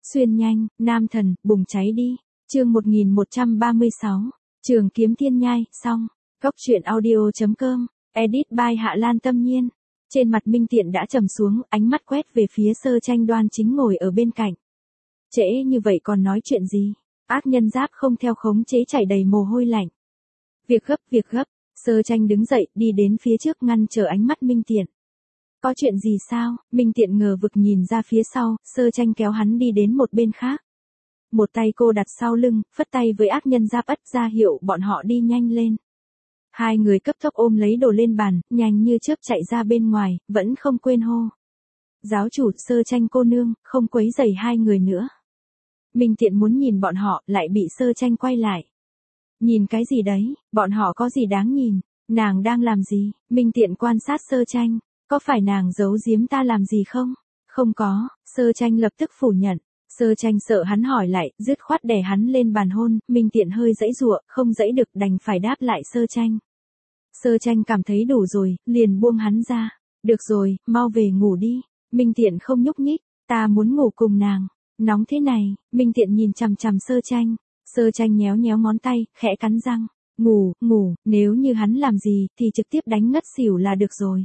Xuyên nhanh, nam thần, bùng cháy đi. Chương 1136, Trường Kiếm Thiên Nhai, xong. Góc truyện audio.com, edit by Hạ Lan Tâm Nhiên. Trên mặt Minh Tiện đã trầm xuống, ánh mắt quét về phía Sơ Tranh đoan chính ngồi ở bên cạnh. Trễ như vậy còn nói chuyện gì? Ác nhân giáp không theo khống chế chảy đầy mồ hôi lạnh. Việc gấp, Sơ Tranh đứng dậy, đi đến phía trước ngăn trở ánh mắt Minh Tiện. Có chuyện gì sao? Minh Tiện ngờ vực nhìn ra phía sau, Sơ Tranh kéo hắn đi đến một bên khác. Một tay cô đặt sau lưng, phất tay với ác nhân giáp ất ra hiệu bọn họ đi nhanh lên. Hai người cấp tốc ôm lấy đồ lên bàn, nhanh như chớp chạy ra bên ngoài, vẫn không quên hô. Giáo chủ, Sơ Tranh cô nương, không quấy rầy hai người nữa. Minh Tiện muốn nhìn bọn họ, lại bị Sơ Tranh quay lại. Nhìn cái gì đấy, bọn họ có gì đáng nhìn, nàng đang làm gì? Minh Tiện quan sát Sơ Tranh, có phải nàng giấu giếm ta làm gì không? Không có, Sơ Tranh lập tức phủ nhận. Sơ Tranh sợ hắn hỏi lại, dứt khoát đè hắn lên bàn hôn, Minh Tiện hơi giãy giụa, không giãy được đành phải đáp lại Sơ Tranh. Sơ Tranh cảm thấy đủ rồi, liền buông hắn ra. Được rồi, mau về ngủ đi. Minh Tiện không nhúc nhích, ta muốn ngủ cùng nàng. Nóng thế này, Minh Tiện nhìn chằm chằm Sơ Tranh. Sơ Tranh nhéo nhéo ngón tay, khẽ cắn răng. Ngủ, nếu như hắn làm gì thì trực tiếp đánh ngất xỉu là được rồi.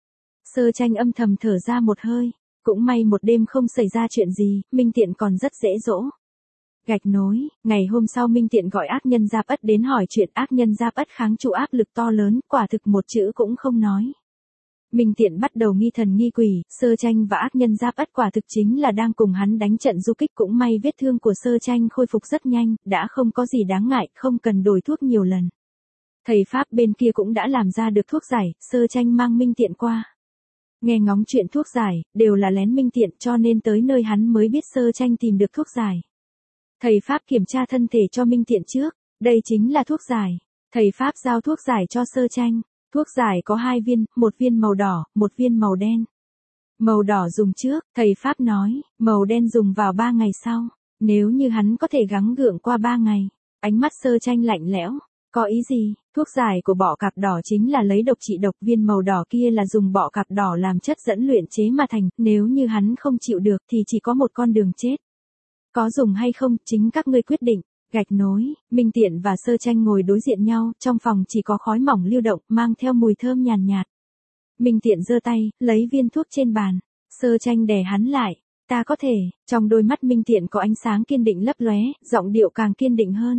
Sơ Tranh âm thầm thở ra một hơi. Cũng may một đêm không xảy ra chuyện gì, Minh Tiện còn rất dễ dỗ. Gạch nối, ngày hôm sau Minh Tiện gọi ác nhân giáp ất đến hỏi chuyện, ác nhân giáp ất kháng trụ áp lực to lớn, quả thực một chữ cũng không nói. Minh Tiện bắt đầu nghi thần nghi quỷ, Sơ Tranh và ác nhân giáp ất quả thực chính là đang cùng hắn đánh trận du kích, cũng may vết thương của Sơ Tranh khôi phục rất nhanh, đã không có gì đáng ngại, không cần đổi thuốc nhiều lần. Thầy Pháp bên kia cũng đã làm ra được thuốc giải, Sơ Tranh mang Minh Tiện qua. Nghe ngóng chuyện thuốc giải, đều là lén Minh Tiện cho nên tới nơi hắn mới biết Sơ Tranh tìm được thuốc giải. Thầy Pháp kiểm tra thân thể cho Minh Tiện trước, đây chính là thuốc giải. Thầy Pháp giao thuốc giải cho Sơ Tranh. Thuốc giải có 2 viên, một viên màu đỏ, một viên màu đen. Màu đỏ dùng trước, thầy Pháp nói, màu đen dùng vào 3 ngày sau. Nếu như hắn có thể gắng gượng qua 3 ngày. Ánh mắt Sơ Tranh lạnh lẽo. Có ý gì? Thuốc giải của bọ cạp đỏ chính là lấy độc trị độc, viên màu đỏ kia là dùng bọ cạp đỏ làm chất dẫn luyện chế mà thành, nếu như hắn không chịu được thì chỉ có một con đường chết. Có dùng hay không, chính các ngươi quyết định. Gạch nối, Minh Tiện và Sơ Tranh ngồi đối diện nhau, trong phòng chỉ có khói mỏng lưu động, mang theo mùi thơm nhàn nhạt. Minh Tiện giơ tay, lấy viên thuốc trên bàn. Sơ Tranh đè hắn lại. Ta có thể, trong đôi mắt Minh Tiện có ánh sáng kiên định lấp lóe, giọng điệu càng kiên định hơn.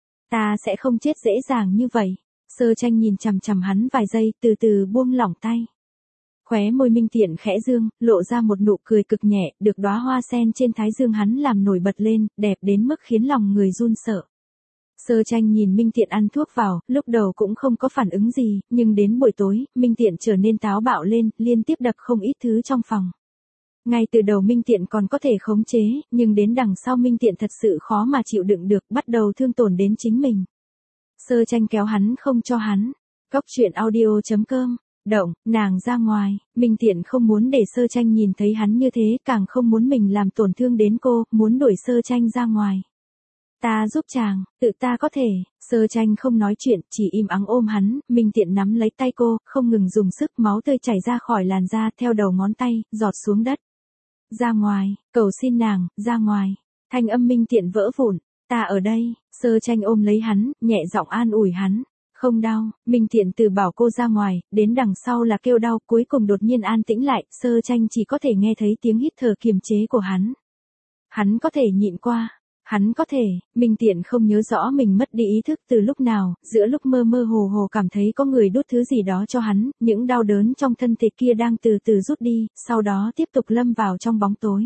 Ta sẽ không chết dễ dàng như vậy. Sơ Tranh nhìn chằm chằm hắn vài giây, từ từ buông lỏng tay. Khóe môi Minh Tiện khẽ dương, lộ ra một nụ cười cực nhẹ, được đóa hoa sen trên thái dương hắn làm nổi bật lên, đẹp đến mức khiến lòng người run sợ. Sơ Tranh nhìn Minh Tiện ăn thuốc vào, lúc đầu cũng không có phản ứng gì, nhưng đến buổi tối, Minh Tiện trở nên táo bạo lên, liên tiếp đập không ít thứ trong phòng. Ngay từ đầu Minh Tiện còn có thể khống chế, nhưng đến đằng sau Minh Tiện thật sự khó mà chịu đựng được, bắt đầu thương tổn đến chính mình. Sơ Tranh kéo hắn không cho hắn. Góc truyện audio.com, động, nàng ra ngoài, Minh Tiện không muốn để Sơ Tranh nhìn thấy hắn như thế, càng không muốn mình làm tổn thương đến cô, muốn đuổi Sơ Tranh ra ngoài. Ta giúp chàng, tự ta có thể. Sơ Tranh không nói chuyện, chỉ im ắng ôm hắn, Minh Tiện nắm lấy tay cô, không ngừng dùng sức, máu tươi chảy ra khỏi làn da, theo đầu ngón tay, giọt xuống đất. Ra ngoài, cầu xin nàng, ra ngoài. Thanh âm Minh Tiện vỡ vụn. Ta ở đây. Sơ Tranh ôm lấy hắn, nhẹ giọng an ủi hắn. Không đau. Minh Tiện từ bảo cô ra ngoài, đến đằng sau là kêu đau, cuối cùng đột nhiên an tĩnh lại, Sơ Tranh chỉ có thể nghe thấy tiếng hít thở kiềm chế của hắn. Hắn có thể nhịn qua. Hắn có thể. Minh Tiện không nhớ rõ mình mất đi ý thức từ lúc nào, giữa lúc mơ mơ hồ hồ cảm thấy có người đút thứ gì đó cho hắn, những đau đớn trong thân thể kia đang từ từ rút đi, sau đó tiếp tục lâm vào trong bóng tối.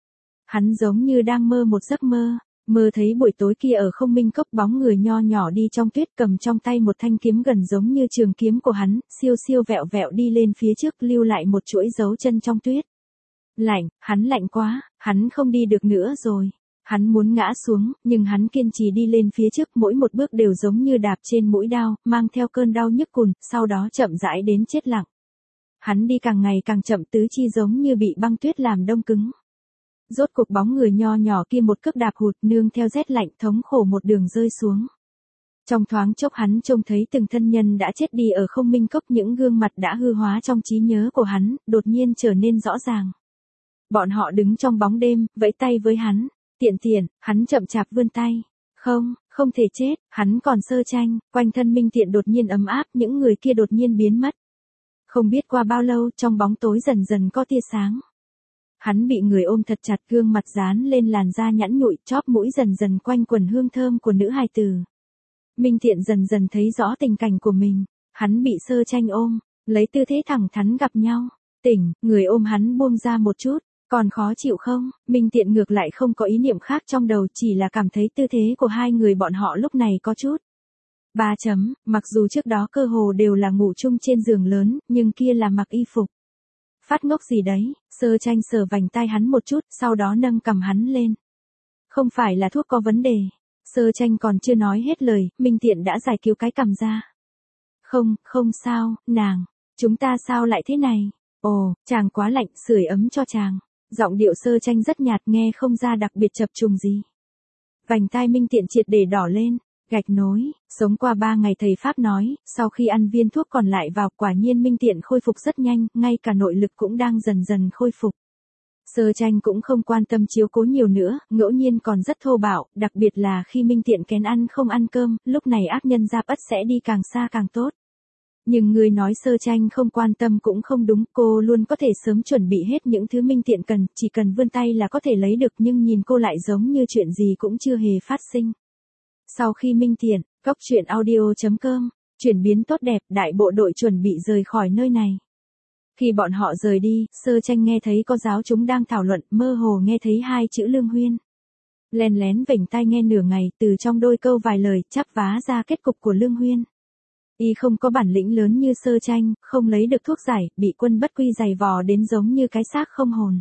Hắn giống như đang mơ một giấc mơ, mơ thấy buổi tối kia ở Không Minh Cốc bóng người nho nhỏ đi trong tuyết, cầm trong tay một thanh kiếm gần giống như trường kiếm của hắn, siêu siêu vẹo vẹo đi lên phía trước, lưu lại một chuỗi dấu chân trong tuyết. Lạnh, hắn lạnh quá, hắn không đi được nữa rồi. Hắn muốn ngã xuống, nhưng hắn kiên trì đi lên phía trước, mỗi một bước đều giống như đạp trên mũi đao, mang theo cơn đau nhức cùn, sau đó chậm rãi đến chết lặng. Hắn đi càng ngày càng chậm, tứ chi giống như bị băng tuyết làm đông cứng. Rốt cuộc bóng người nho nhỏ kia một cước đạp hụt, nương theo rét lạnh thống khổ một đường rơi xuống. Trong thoáng chốc hắn trông thấy từng thân nhân đã chết đi ở Không Minh Cốc, những gương mặt đã hư hóa trong trí nhớ của hắn, đột nhiên trở nên rõ ràng. Bọn họ đứng trong bóng đêm, vẫy tay với hắn. Tiện, hắn chậm chạp vươn tay. Không thể chết, hắn còn Sơ Tranh, quanh thân Minh Tiện đột nhiên ấm áp, những người kia đột nhiên biến mất. Không biết qua bao lâu, trong bóng tối dần dần có tia sáng. Hắn bị người ôm thật chặt, gương mặt dán lên làn da nhẵn nhụi, chóp mũi dần dần quanh quần hương thơm của nữ hài tử. Minh Tiện dần dần thấy rõ tình cảnh của mình. Hắn bị Sơ Tranh ôm, lấy tư thế thẳng thắn gặp nhau. Tỉnh, người ôm hắn buông ra một chút. Còn khó chịu không? Minh Tiện ngược lại không có ý niệm khác trong đầu, chỉ là cảm thấy tư thế của hai người bọn họ lúc này có chút. Mặc dù trước đó cơ hồ đều là ngủ chung trên giường lớn, nhưng kia là mặc y phục. Phát ngốc gì đấy? Sơ Tranh sờ vành tai hắn một chút, sau đó nâng cằm hắn lên. Không phải là thuốc có vấn đề. Sơ Tranh còn chưa nói hết lời, Minh Tiện đã giải cứu cái cằm ra. Không sao, nàng. Chúng ta sao lại thế này? Ồ, chàng quá lạnh, sưởi ấm cho chàng. Giọng điệu Sơ Tranh rất nhạt, nghe không ra đặc biệt chập trùng gì. Vành tai Minh Tiện triệt để đỏ lên. Gạch nối, sống qua 3 ngày thầy Pháp nói, sau khi ăn viên thuốc còn lại vào, quả nhiên Minh Tiện khôi phục rất nhanh, ngay cả nội lực cũng đang dần dần khôi phục. Sơ Tranh cũng không quan tâm chiếu cố nhiều nữa, ngẫu nhiên còn rất thô bạo, đặc biệt là khi Minh Tiện kén ăn không ăn cơm, lúc này ác nhân Giáp Ất sẽ đi càng xa càng tốt. Nhưng người nói Sơ Tranh không quan tâm cũng không đúng, cô luôn có thể sớm chuẩn bị hết những thứ Minh Tiện cần, chỉ cần vươn tay là có thể lấy được, nhưng nhìn cô lại giống như chuyện gì cũng chưa hề phát sinh. Sau khi Minh Tiện, Cốc truyện audio.com, chuyển biến tốt đẹp, đại bộ đội chuẩn bị rời khỏi nơi này. Khi bọn họ rời đi, Sơ Tranh nghe thấy có giáo chúng đang thảo luận, mơ hồ nghe thấy 2 chữ Lương Huyên. Lén lén vểnh tai nghe nửa ngày, từ trong đôi câu vài lời, chắp vá ra kết cục của Lương Huyên. Y không có bản lĩnh lớn như Sơ Tranh, không lấy được thuốc giải, bị quân bất quy giày vò đến giống như cái xác không hồn.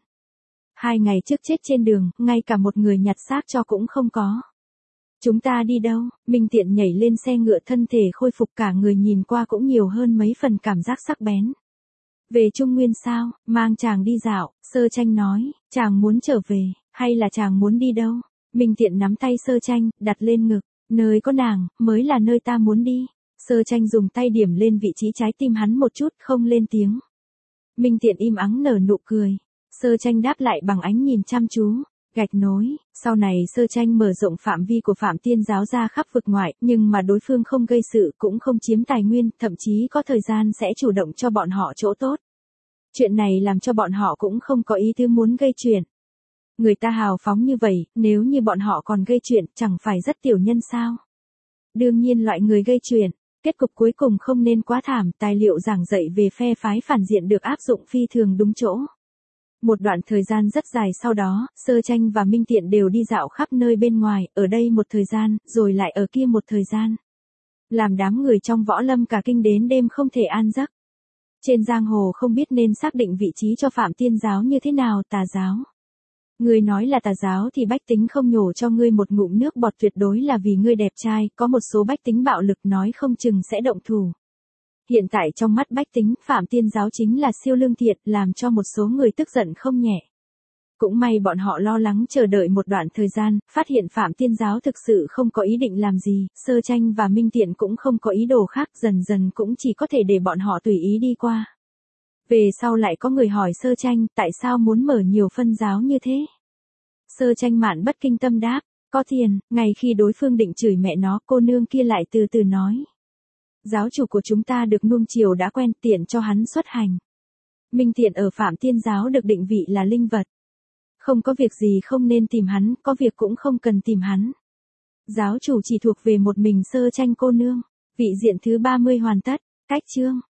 2 ngày trước chết trên đường, ngay cả một người nhặt xác cho cũng không có. Chúng ta đi đâu? Minh Tiện nhảy lên xe ngựa, thân thể khôi phục, cả người nhìn qua cũng nhiều hơn mấy phần cảm giác sắc bén. Về Trung Nguyên sao? Mang chàng đi dạo, Sơ Tranh nói, chàng muốn trở về, hay là chàng muốn đi đâu? Minh Tiện nắm tay Sơ Tranh, đặt lên ngực, nơi có nàng, mới là nơi ta muốn đi. Sơ Tranh dùng tay điểm lên vị trí trái tim hắn một chút, không lên tiếng. Minh Tiện im ắng nở nụ cười. Sơ Tranh đáp lại bằng ánh nhìn chăm chú. Gạch nối, sau này Sơ Tranh mở rộng phạm vi của Phạm Tiên giáo ra khắp vực ngoại, nhưng mà đối phương không gây sự, cũng không chiếm tài nguyên, thậm chí có thời gian sẽ chủ động cho bọn họ chỗ tốt. Chuyện này làm cho bọn họ cũng không có ý tứ muốn gây chuyện. Người ta hào phóng như vậy, nếu như bọn họ còn gây chuyện, chẳng phải rất tiểu nhân sao? Đương nhiên loại người gây chuyện, kết cục cuối cùng không nên quá thảm, tài liệu giảng dạy về phe phái phản diện được áp dụng phi thường đúng chỗ. Một đoạn thời gian rất dài sau đó, Sơ Tranh và Minh Tiện đều đi dạo khắp nơi bên ngoài, ở đây một thời gian, rồi lại ở kia một thời gian. Làm đám người trong võ lâm cả kinh đến đêm không thể an giấc. Trên giang hồ không biết nên xác định vị trí cho Phạm Tiên giáo như thế nào, tà giáo. Ngươi nói là tà giáo thì bách tính không nhổ cho ngươi một ngụm nước bọt, tuyệt đối là vì ngươi đẹp trai, có một số bách tính bạo lực nói không chừng sẽ động thủ. Hiện tại trong mắt bách tính, Phạm Tiên giáo chính là siêu lương thiện, làm cho một số người tức giận không nhẹ. Cũng may bọn họ lo lắng chờ đợi một đoạn thời gian, phát hiện Phạm Tiên giáo thực sự không có ý định làm gì, Sơ Tranh và Minh Tiện cũng không có ý đồ khác, dần dần cũng chỉ có thể để bọn họ tùy ý đi qua. Về sau lại có người hỏi Sơ Tranh, tại sao muốn mở nhiều phân giáo như thế? Sơ Tranh mạn bất kinh tâm đáp, có tiền, ngày khi đối phương định chửi mẹ nó, cô nương kia lại từ từ nói. Giáo chủ của chúng ta được nuông chiều đã quen, tiện cho hắn xuất hành. Minh Tiện ở Phạm Tiên giáo được định vị là linh vật. Không có việc gì không nên tìm hắn, có việc cũng không cần tìm hắn. Giáo chủ chỉ thuộc về một mình Sơ Tranh cô nương. Vị diện thứ 30 hoàn tất. Cách chương.